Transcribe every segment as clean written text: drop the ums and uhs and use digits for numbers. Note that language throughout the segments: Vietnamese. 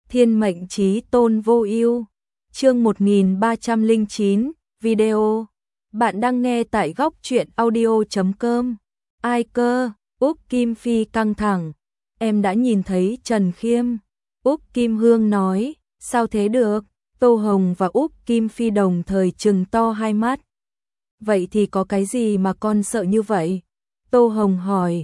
Thiên mệnh chí tôn vô ưu. Chương 1309, video. Bạn đang nghe tại góc truyện audio.com. Ai cơ? Úc Kim Phi căng thẳng. Em đã nhìn thấy Trần Khiêm. Úc Kim Hương nói, sao thế được? Tô Hồng và Úc Kim Phi đồng thời trừng to hai mắt. Vậy thì có cái gì mà con sợ như vậy? Tô Hồng hỏi,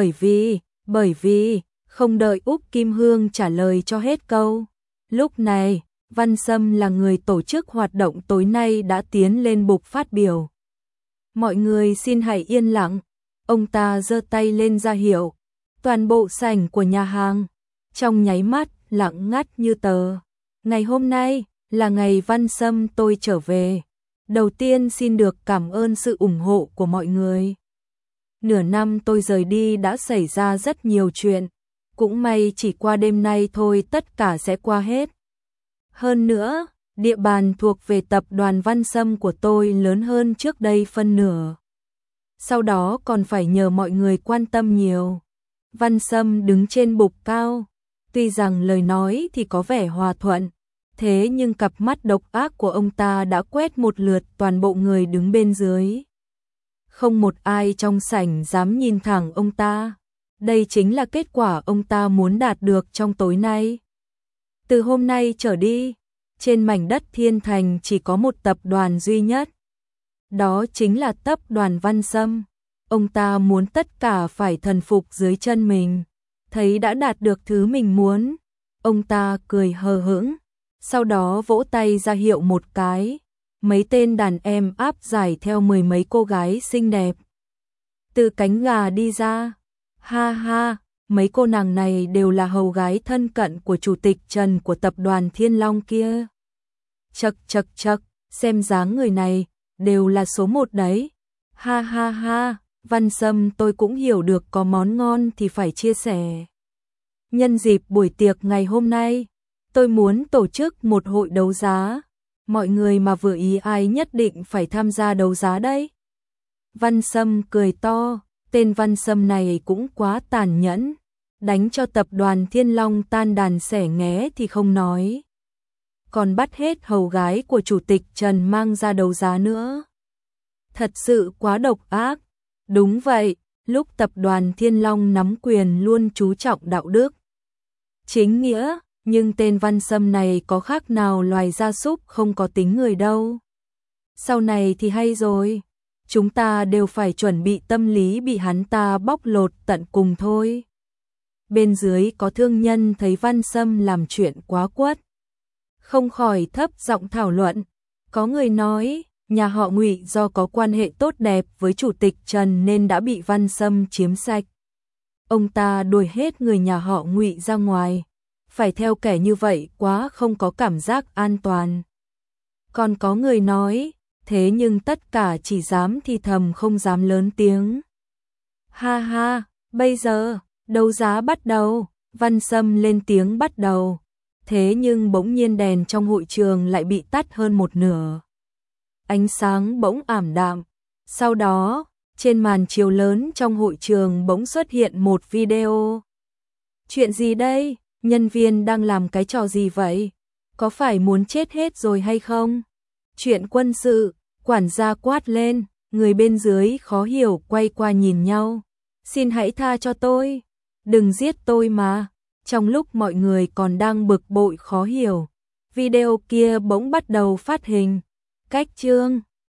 bởi vì, không đợi Úc Kim Hương trả lời cho hết câu. Lúc này, Văn Sâm là người tổ chức hoạt động tối nay đã tiến lên bục phát biểu. Mọi người xin hãy yên lặng. Ông ta giơ tay lên ra hiệu. Toàn bộ sảnh của nhà hàng, trong nháy mắt, lặng ngắt như tờ. Ngày hôm nay, là ngày Văn Sâm tôi trở về. Đầu tiên xin được cảm ơn sự ủng hộ của mọi người. Nửa năm tôi rời đi đã xảy ra rất nhiều chuyện. Cũng may chỉ qua đêm nay thôi tất cả sẽ qua hết. Hơn nữa, địa bàn thuộc về tập đoàn Văn Sâm của tôi lớn hơn trước đây phân nửa. Sau đó còn phải nhờ mọi người quan tâm nhiều. Văn Sâm đứng trên bục cao. Tuy rằng lời nói thì có vẻ hòa thuận. Thế nhưng cặp mắt độc ác của ông ta đã quét một lượt toàn bộ người đứng bên dưới. Không một ai trong sảnh dám nhìn thẳng ông ta. Đây chính là kết quả ông ta muốn đạt được trong tối nay. Từ hôm nay trở đi, trên mảnh đất Thiên Thành chỉ có một tập đoàn duy nhất. Đó chính là tập đoàn Văn Sâm. Ông ta muốn tất cả phải thần phục dưới chân mình. Thấy đã đạt được thứ mình muốn, ông ta cười hờ hững. Sau đó vỗ tay ra hiệu một cái. Mấy tên đàn em áp giải theo mười mấy cô gái xinh đẹp từ cánh gà đi ra. Ha ha, mấy cô nàng này đều là hầu gái thân cận của chủ tịch Trần của tập đoàn Thiên Long kia. Chậc, xem dáng người này, đều là số một đấy. Ha ha ha, Văn Sâm tôi cũng hiểu được có món ngon thì phải chia sẻ. Nhân dịp buổi tiệc ngày hôm nay, tôi muốn tổ chức một hội đấu giá. Mọi người mà vừa ý ai nhất định phải tham gia đấu giá đấy. Văn Sâm cười to, tên Văn Sâm này cũng quá tàn nhẫn. Đánh cho tập đoàn Thiên Long tan đàn xẻ nghé thì không nói. Còn bắt hết hầu gái của chủ tịch Trần mang ra đấu giá nữa. Thật sự quá độc ác. Đúng vậy, lúc tập đoàn Thiên Long nắm quyền luôn chú trọng đạo đức, chính nghĩa. Nhưng tên Văn Sâm này có khác nào loài gia súc không có tính người đâu. Sau này thì hay rồi. Chúng ta đều phải chuẩn bị tâm lý bị hắn ta bóc lột tận cùng thôi. Bên dưới có thương nhân thấy Văn Sâm làm chuyện quá quất, không khỏi thấp giọng thảo luận. Có người nói, nhà họ Ngụy do có quan hệ tốt đẹp với chủ tịch Trần nên đã bị Văn Sâm chiếm sạch. Ông ta đuổi hết người nhà họ Ngụy ra ngoài. Phải theo kẻ như vậy quá không có cảm giác an toàn. Còn có người nói, thế nhưng tất cả chỉ dám thì thầm không dám lớn tiếng. Ha ha, bây giờ, đấu giá bắt đầu. Văn Sâm lên tiếng bắt đầu. Thế nhưng bỗng nhiên đèn trong hội trường lại bị tắt hơn một nửa. Ánh sáng bỗng ảm đạm. Sau đó, trên màn chiếu lớn trong hội trường bỗng xuất hiện một video. Chuyện gì đây? Nhân viên đang làm cái trò gì vậy? Có phải muốn chết hết rồi hay không? Chuyện quân sự, quản gia quát lên, người bên dưới khó hiểu quay qua nhìn nhau. Xin hãy tha cho tôi, đừng giết tôi mà. Trong lúc mọi người còn đang bực bội khó hiểu, video kia bỗng bắt đầu phát hình. Cách chương